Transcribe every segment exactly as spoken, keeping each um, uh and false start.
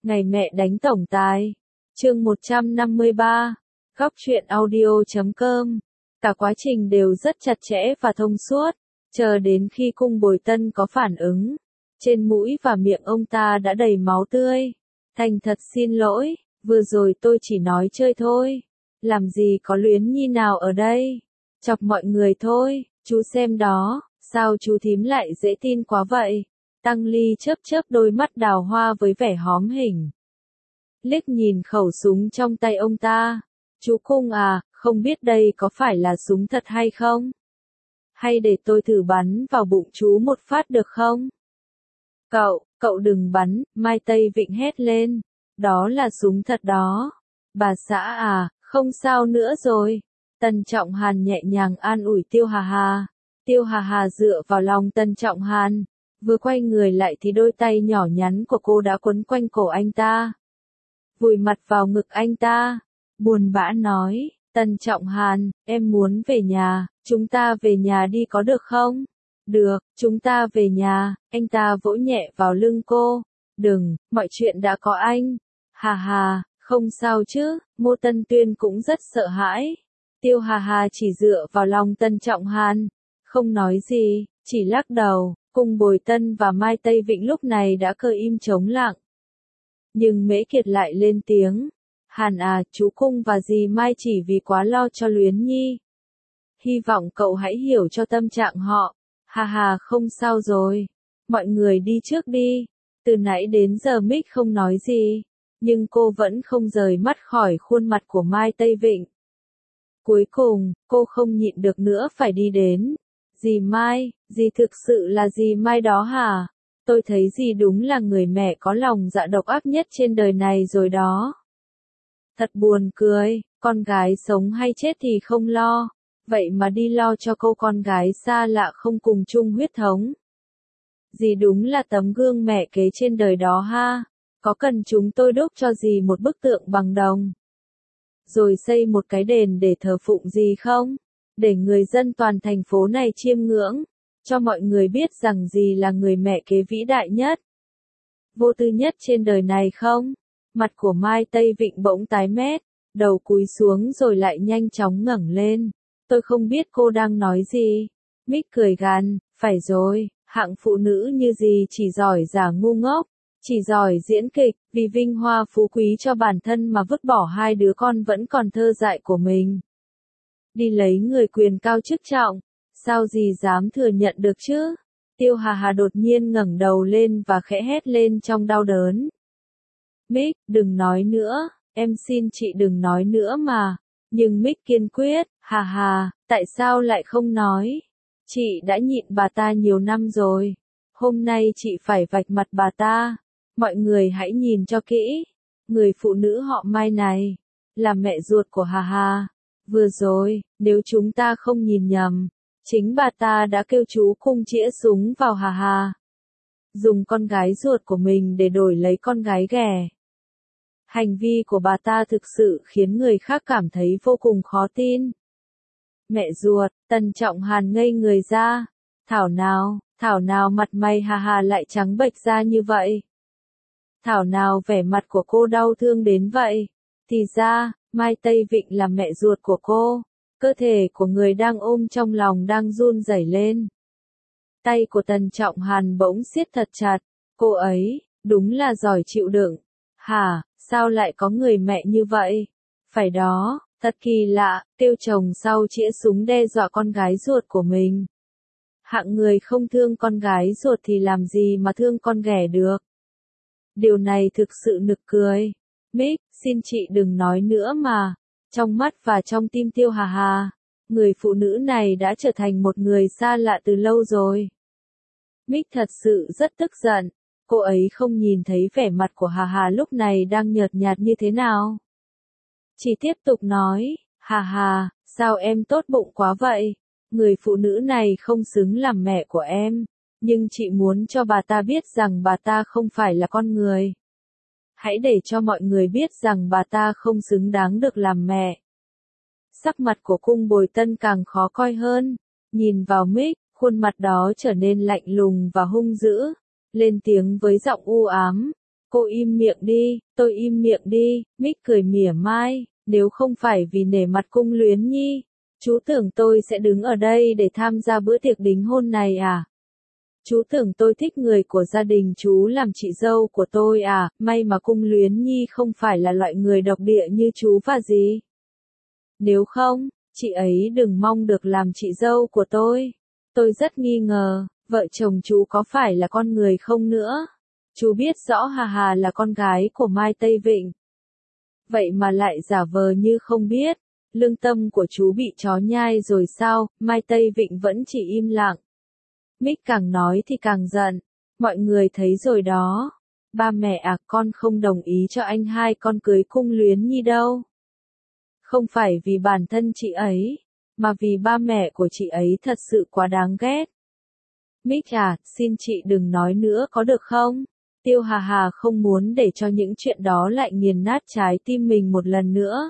Ngày mẹ đánh tổng tài. Chương một trăm năm mươi ba. Góc truyện audio chấm com. Cả quá trình đều rất chặt chẽ và thông suốt, chờ đến khi cung Bồi Tân có phản ứng. Trên mũi và miệng ông ta đã đầy máu tươi. Thành thật xin lỗi, vừa rồi tôi chỉ nói chơi thôi. Làm gì có Luyến Nhi nào ở đây. Chọc mọi người thôi, chú xem đó, sao chú thím lại dễ tin quá vậy. Tăng Ly chớp chớp đôi mắt đào hoa với vẻ hóm hỉnh. Liếc nhìn khẩu súng trong tay ông ta. Chú Cung à, không biết đây có phải là súng thật hay không? Hay để tôi thử bắn vào bụng chú một phát được không? Cậu, cậu đừng bắn, Mai Tây Vịnh hét lên. Đó là súng thật đó. Bà xã à, không sao nữa rồi. Tần Trọng Hàn nhẹ nhàng an ủi Tiêu Hà Hà. Tiêu Hà Hà dựa vào lòng Tần Trọng Hàn. Vừa quay người lại thì đôi tay nhỏ nhắn của cô đã quấn quanh cổ anh ta. Vùi mặt vào ngực anh ta. Buồn bã nói, Tần Trọng Hàn, em muốn về nhà, chúng ta về nhà đi có được không? Được, chúng ta về nhà, anh ta vỗ nhẹ vào lưng cô. Đừng, mọi chuyện đã có anh. Hà hà, không sao chứ, Ngô Tân Tuyên cũng rất sợ hãi. Tiêu Hà Hà chỉ dựa vào lòng Tần Trọng Hàn, không nói gì, chỉ lắc đầu. Cung Bồi Tân và Mai Tây Vịnh lúc này đã cơ im trống lặng. Nhưng Mễ Kiệt lại lên tiếng. Hàn à, chú Cung và dì Mai chỉ vì quá lo cho Luyến Nhi. Hy vọng cậu hãy hiểu cho tâm trạng họ. Hà hà, không sao rồi. Mọi người đi trước đi. Từ nãy đến giờ Mick không nói gì. Nhưng cô vẫn không rời mắt khỏi khuôn mặt của Mai Tây Vịnh. Cuối cùng, cô không nhịn được nữa phải đi đến. Dì Mai, dì thực sự là dì Mai đó hả? Tôi thấy dì đúng là người mẹ có lòng dạ độc ác nhất trên đời này rồi đó. Thật buồn cười, con gái sống hay chết thì không lo, vậy mà đi lo cho cô con gái xa lạ không cùng chung huyết thống. Dì đúng là tấm gương mẹ kế trên đời đó ha, có cần chúng tôi đúc cho dì một bức tượng bằng đồng? Rồi xây một cái đền để thờ phụng dì không? Để người dân toàn thành phố này chiêm ngưỡng, cho mọi người biết rằng dì là người mẹ kế vĩ đại nhất, vô tư nhất trên đời này không? Mặt của Mai Tây Vịnh bỗng tái mét, đầu cúi xuống rồi lại nhanh chóng ngẩng lên. Tôi không biết cô đang nói gì. Mick cười gằn, phải rồi, hạng phụ nữ như dì chỉ giỏi giả ngu ngốc, chỉ giỏi diễn kịch, vì vinh hoa phú quý cho bản thân mà vứt bỏ hai đứa con vẫn còn thơ dại của mình. Đi lấy người quyền cao chức trọng, sao dì dám thừa nhận được chứ? Tiêu Hà Hà đột nhiên ngẩng đầu lên và khẽ hét lên trong đau đớn. Mick, đừng nói nữa, em xin chị đừng nói nữa mà. Nhưng Mick kiên quyết, Hà Hà, tại sao lại không nói? Chị đã nhịn bà ta nhiều năm rồi. Hôm nay chị phải vạch mặt bà ta. Mọi người hãy nhìn cho kỹ. Người phụ nữ họ Mai này, là mẹ ruột của Hà Hà. Vừa rồi, nếu chúng ta không nhìn nhầm, chính bà ta đã kêu chú Cung chĩa súng vào Hà Hà. Dùng con gái ruột của mình để đổi lấy con gái ghẻ. Hành vi của bà ta thực sự khiến người khác cảm thấy vô cùng khó tin. Mẹ ruột, Tần Trọng Hàn ngây người ra. Thảo nào, thảo nào mặt mày Hà Hà lại trắng bệch ra như vậy. Thảo nào vẻ mặt của cô đau thương đến vậy. Thì ra, Mai Tây Vịnh là mẹ ruột của cô. Cơ thể của người đang ôm trong lòng đang run rẩy lên. Tay của Tần Trọng Hàn bỗng siết thật chặt. Cô ấy, đúng là giỏi chịu đựng. Hả, sao lại có người mẹ như vậy? Phải đó, thật kỳ lạ, kêu chồng sau chĩa súng đe dọa con gái ruột của mình. Hạng người không thương con gái ruột thì làm gì mà thương con ghẻ được. Điều này thực sự nực cười. Mick, xin chị đừng nói nữa mà. Trong mắt và trong tim Tiêu Hà Hà, người phụ nữ này đã trở thành một người xa lạ từ lâu rồi. Mick thật sự rất tức giận. Cô ấy không nhìn thấy vẻ mặt của Hà Hà lúc này đang nhợt nhạt như thế nào. Chỉ tiếp tục nói, Hà Hà, sao em tốt bụng quá vậy? Người phụ nữ này không xứng làm mẹ của em, nhưng chị muốn cho bà ta biết rằng bà ta không phải là con người. Hãy để cho mọi người biết rằng bà ta không xứng đáng được làm mẹ. Sắc mặt của Cung Bồi Tân càng khó coi hơn, nhìn vào Mick, khuôn mặt đó trở nên lạnh lùng và hung dữ. Lên tiếng với giọng u ám, Cô im miệng đi, tôi im miệng đi, Mích cười mỉa mai, nếu không phải vì nể mặt Cung Luyến Nhi, chú tưởng tôi sẽ đứng ở đây để tham gia bữa tiệc đính hôn này à? Chú tưởng tôi thích người của gia đình chú làm chị dâu của tôi à, may mà Cung Luyến Nhi không phải là loại người độc địa như chú và gì. Nếu không, chị ấy đừng mong được làm chị dâu của tôi. Tôi rất nghi ngờ, vợ chồng chú có phải là con người không nữa? Chú biết rõ Hà Hà là con gái của Mai Tây Vịnh. Vậy mà lại giả vờ như không biết, lương tâm của chú bị chó nhai rồi sao, Mai Tây Vịnh vẫn chỉ im lặng. Mích càng nói thì càng giận, mọi người thấy rồi đó. Ba mẹ à, con không đồng ý cho anh hai con cưới Cung Luyến Nhi đâu. Không phải vì bản thân chị ấy, mà vì ba mẹ của chị ấy thật sự quá đáng ghét. Mích à, xin chị đừng nói nữa có được không? Tiêu Hà Hà không muốn để cho những chuyện đó lại nghiền nát trái tim mình một lần nữa.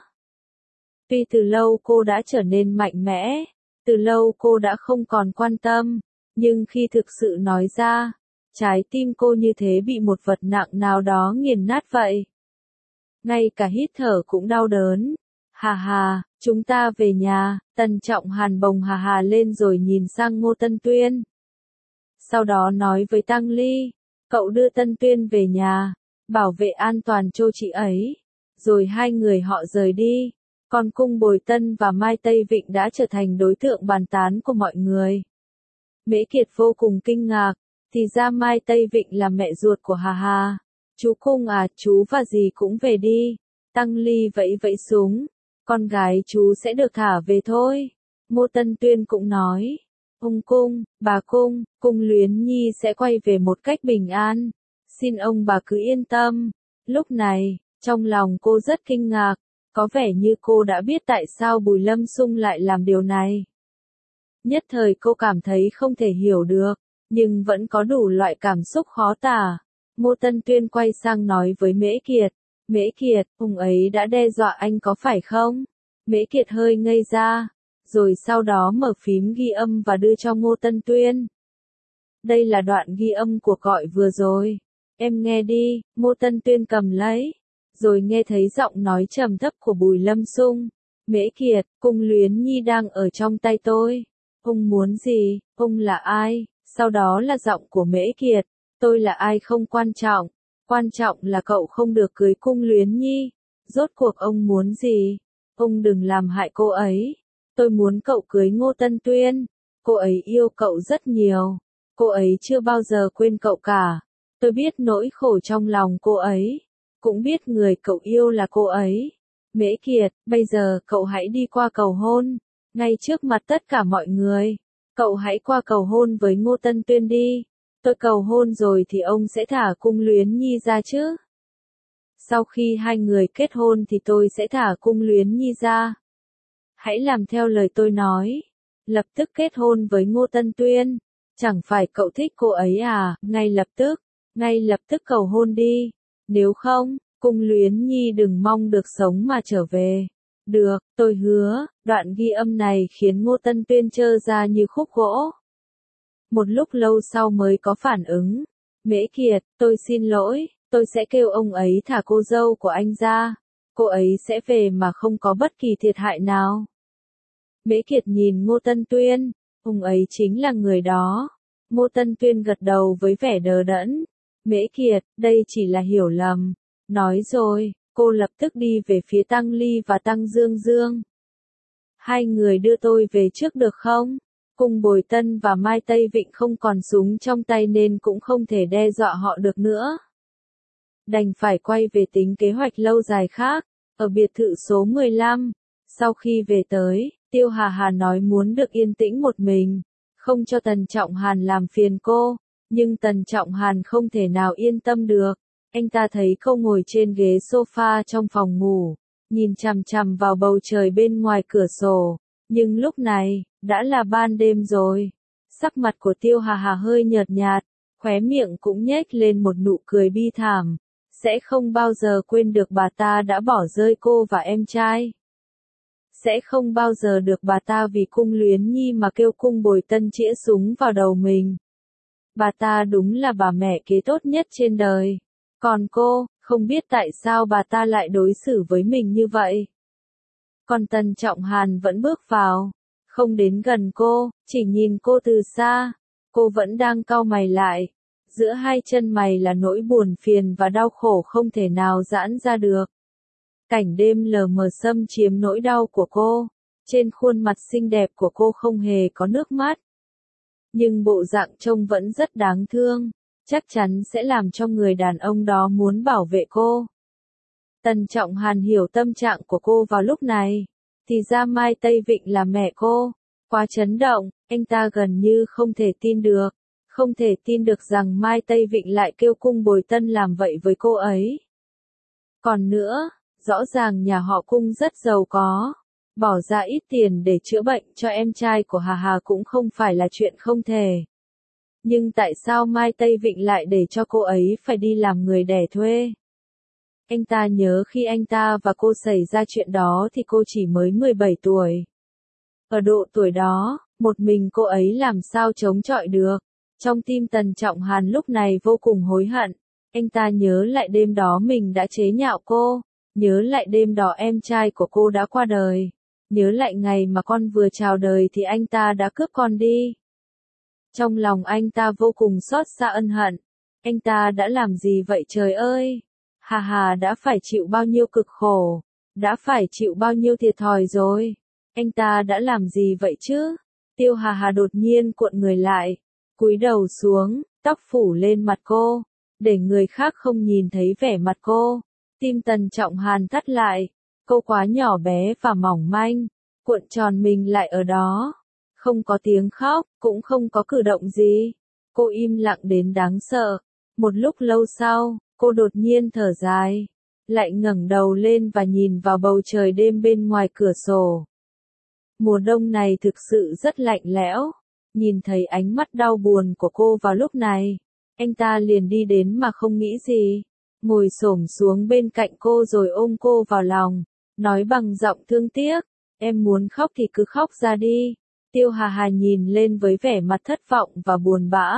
Tuy từ lâu cô đã trở nên mạnh mẽ, từ lâu cô đã không còn quan tâm, nhưng khi thực sự nói ra, trái tim cô như thế bị một vật nặng nào đó nghiền nát vậy. Ngay cả hít thở cũng đau đớn. Hà Hà, chúng ta về nhà, Tần Trọng Hàn bồng Hà Hà lên rồi nhìn sang Ngô Tân Tuyên. Sau đó nói với Tăng Ly, cậu đưa Tân Tuyên về nhà, bảo vệ an toàn cho chị ấy. Rồi hai người họ rời đi, còn Cung Bồi Tân và Mai Tây Vịnh đã trở thành đối tượng bàn tán của mọi người. Mễ Kiệt vô cùng kinh ngạc, thì ra Mai Tây Vịnh là mẹ ruột của Hà Hà. Chú Cung à, chú và dì cũng về đi. Tăng Ly vẫy vẫy súng, con gái chú sẽ được thả về thôi. Ngô Tân Tuyên cũng nói, ông Cung, bà Cung, Cung Luyến Nhi sẽ quay về một cách bình an. Xin ông bà cứ yên tâm. Lúc này, trong lòng cô rất kinh ngạc, có vẻ như cô đã biết tại sao Bùi Lâm Xung lại làm điều này. Nhất thời cô cảm thấy không thể hiểu được, nhưng vẫn có đủ loại cảm xúc khó tả. Ngô Tân Tuyên quay sang nói với Mễ Kiệt, Mễ Kiệt, ông ấy đã đe dọa anh có phải không? Mễ Kiệt hơi ngây ra, rồi sau đó mở phím ghi âm và đưa cho Ngô Tân Tuyên. Đây là đoạn ghi âm cuộc gọi vừa rồi. Em nghe đi, Ngô Tân Tuyên cầm lấy, rồi nghe thấy giọng nói trầm thấp của Bùi Lâm Xung. Mễ Kiệt, Cung Luyến Nhi đang ở trong tay tôi. Ông muốn gì, ông là ai? Sau đó là giọng của Mễ Kiệt, tôi là ai không quan trọng, quan trọng là cậu không được cưới Cung Luyến Nhi. Rốt cuộc ông muốn gì? Ông đừng làm hại cô ấy. Tôi muốn cậu cưới Ngô Tân Tuyên. Cô ấy yêu cậu rất nhiều. Cô ấy chưa bao giờ quên cậu cả. Tôi biết nỗi khổ trong lòng cô ấy. Cũng biết người cậu yêu là cô ấy. Mễ Kiệt, bây giờ cậu hãy đi qua cầu hôn. Ngay trước mặt tất cả mọi người. Cậu hãy qua cầu hôn với Ngô Tân Tuyên đi. Tôi cầu hôn rồi thì ông sẽ thả Cung Luyến Nhi ra chứ. Sau khi hai người kết hôn thì tôi sẽ thả Cung Luyến Nhi ra. Hãy làm theo lời tôi nói. Lập tức kết hôn với Ngô Tân Tuyên. Chẳng phải cậu thích cô ấy à, ngay lập tức, ngay lập tức cầu hôn đi. Nếu không, Cung Luyến Nhi đừng mong được sống mà trở về. Được, tôi hứa. Đoạn ghi âm này khiến Ngô Tân Tuyên trơ ra như khúc gỗ. Một lúc lâu sau mới có phản ứng. Mễ Kiệt, tôi xin lỗi, tôi sẽ kêu ông ấy thả cô dâu của anh ra. Cô ấy sẽ về mà không có bất kỳ thiệt hại nào. Mễ Kiệt nhìn Ngô Tân Tuyên, ông ấy chính là người đó. Ngô Tân Tuyên gật đầu với vẻ đờ đẫn. Mễ Kiệt, đây chỉ là hiểu lầm. Nói rồi, cô lập tức đi về phía Tăng Ly và Tăng Dương Dương. Hai người đưa tôi về trước được không? Cung Bồi Tân và Mai Tây Vịnh không còn súng trong tay nên cũng không thể đe dọa họ được nữa. Đành phải quay về tính kế hoạch lâu dài khác, ở biệt thự số mười lăm. Sau khi về tới, Tiêu Hà Hà nói muốn được yên tĩnh một mình, không cho Tần Trọng Hàn làm phiền cô, nhưng Tần Trọng Hàn không thể nào yên tâm được. Anh ta thấy cô ngồi trên ghế sofa trong phòng ngủ, nhìn chằm chằm vào bầu trời bên ngoài cửa sổ, nhưng lúc này, đã là ban đêm rồi. Sắc mặt của Tiêu Hà Hà hơi nhợt nhạt, khóe miệng cũng nhếch lên một nụ cười bi thảm, sẽ không bao giờ quên được bà ta đã bỏ rơi cô và em trai. Sẽ không bao giờ được bà ta vì Cung Luyến Nhi mà kêu Cung Bồi Tân chĩa súng vào đầu mình. Bà ta đúng là bà mẹ kế tốt nhất trên đời. Còn cô, không biết tại sao bà ta lại đối xử với mình như vậy. Còn Tần Trọng Hàn vẫn bước vào, không đến gần cô, chỉ nhìn cô từ xa. Cô vẫn đang cau mày lại. Giữa hai chân mày là nỗi buồn phiền và đau khổ không thể nào giãn ra được. Cảnh đêm lờ mờ xâm chiếm nỗi đau của cô. Trên khuôn mặt xinh đẹp của cô không hề có nước mắt. Nhưng bộ dạng trông vẫn rất đáng thương. Chắc chắn sẽ làm cho người đàn ông đó muốn bảo vệ cô. Tần Trọng Hàn hiểu tâm trạng của cô vào lúc này. Thì ra Mai Tây Vịnh là mẹ cô. Quá chấn động, anh ta gần như không thể tin được. Không thể tin được rằng Mai Tây Vịnh lại kêu Cung Bồi Tân làm vậy với cô ấy. Còn nữa, rõ ràng nhà họ Cung rất giàu có. Bỏ ra ít tiền để chữa bệnh cho em trai của Hà Hà cũng không phải là chuyện không thể. Nhưng tại sao Mai Tây Vịnh lại để cho cô ấy phải đi làm người đẻ thuê? Anh ta nhớ khi anh ta và cô xảy ra chuyện đó thì cô chỉ mới mười bảy tuổi. Ở độ tuổi đó, một mình cô ấy làm sao chống chọi được. Trong tim Tần Trọng Hàn lúc này vô cùng hối hận. Anh ta nhớ lại đêm đó mình đã chế nhạo cô. Nhớ lại đêm đó em trai của cô đã qua đời. Nhớ lại ngày mà con vừa chào đời thì anh ta đã cướp con đi. Trong lòng anh ta vô cùng xót xa ân hận. Anh ta đã làm gì vậy trời ơi? Hà Hà đã phải chịu bao nhiêu cực khổ. Đã phải chịu bao nhiêu thiệt thòi rồi. Anh ta đã làm gì vậy chứ? Tiêu Hà Hà đột nhiên cuộn người lại. Cúi đầu xuống, tóc phủ lên mặt cô. Để người khác không nhìn thấy vẻ mặt cô. Tim Tần Trọng Hàn thắt lại. Cô quá nhỏ bé và mỏng manh. Cuộn tròn mình lại ở đó. Không có tiếng khóc, cũng không có cử động gì. Cô im lặng đến đáng sợ. Một lúc lâu sau, cô đột nhiên thở dài. Lại ngẩng đầu lên và nhìn vào bầu trời đêm bên ngoài cửa sổ. Mùa đông này thực sự rất lạnh lẽo. Nhìn thấy ánh mắt đau buồn của cô vào lúc này. Anh ta liền đi đến mà không nghĩ gì. Ngồi xổm xuống bên cạnh cô rồi ôm cô vào lòng. Nói bằng giọng thương tiếc. Em muốn khóc thì cứ khóc ra đi. Tiêu Hà Hà nhìn lên với vẻ mặt thất vọng và buồn bã.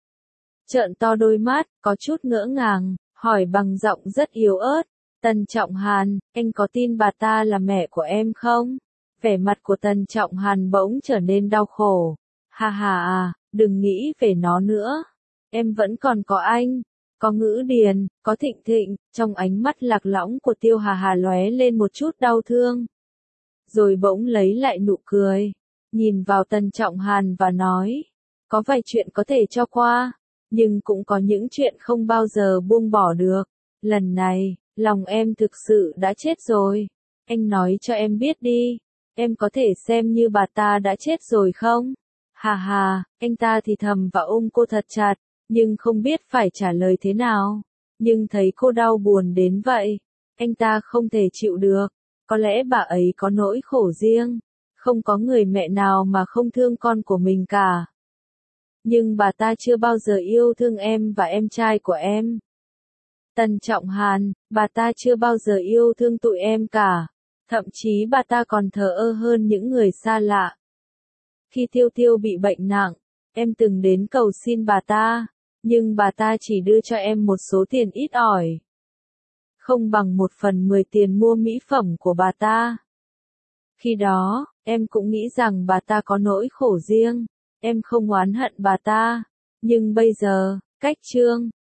Trợn to đôi mắt, có chút ngỡ ngàng, hỏi bằng giọng rất yếu ớt. Tần Trọng Hàn, anh có tin bà ta là mẹ của em không? Vẻ mặt của Tần Trọng Hàn bỗng trở nên đau khổ. Hà Hà à, đừng nghĩ về nó nữa. Em vẫn còn có anh, có Ngữ Điền, có Thịnh Thịnh. Trong ánh mắt lạc lõng của Tiêu Hà Hà lóe lên một chút đau thương. Rồi bỗng lấy lại nụ cười. Nhìn vào Tần Trọng Hàn và nói. Có vài chuyện có thể cho qua. Nhưng cũng có những chuyện không bao giờ buông bỏ được. Lần này, lòng em thực sự đã chết rồi. Anh nói cho em biết đi. Em có thể xem như bà ta đã chết rồi không? Hà hà, anh ta thì thầm và ôm cô thật chặt. Nhưng không biết phải trả lời thế nào. Nhưng thấy cô đau buồn đến vậy. Anh ta không thể chịu được. Có lẽ bà ấy có nỗi khổ riêng. Không có người mẹ nào mà không thương con của mình cả. Nhưng bà ta chưa bao giờ yêu thương em và em trai của em. Tần Trọng Hàn, bà ta chưa bao giờ yêu thương tụi em cả. Thậm chí bà ta còn thờ ơ hơn những người xa lạ. Khi Tiêu Tiêu bị bệnh nặng, em từng đến cầu xin bà ta. Nhưng bà ta chỉ đưa cho em một số tiền ít ỏi. Không bằng một phần mười tiền mua mỹ phẩm của bà ta. Khi đó, em cũng nghĩ rằng bà ta có nỗi khổ riêng. Em không oán hận bà ta. Nhưng bây giờ, cách Trương,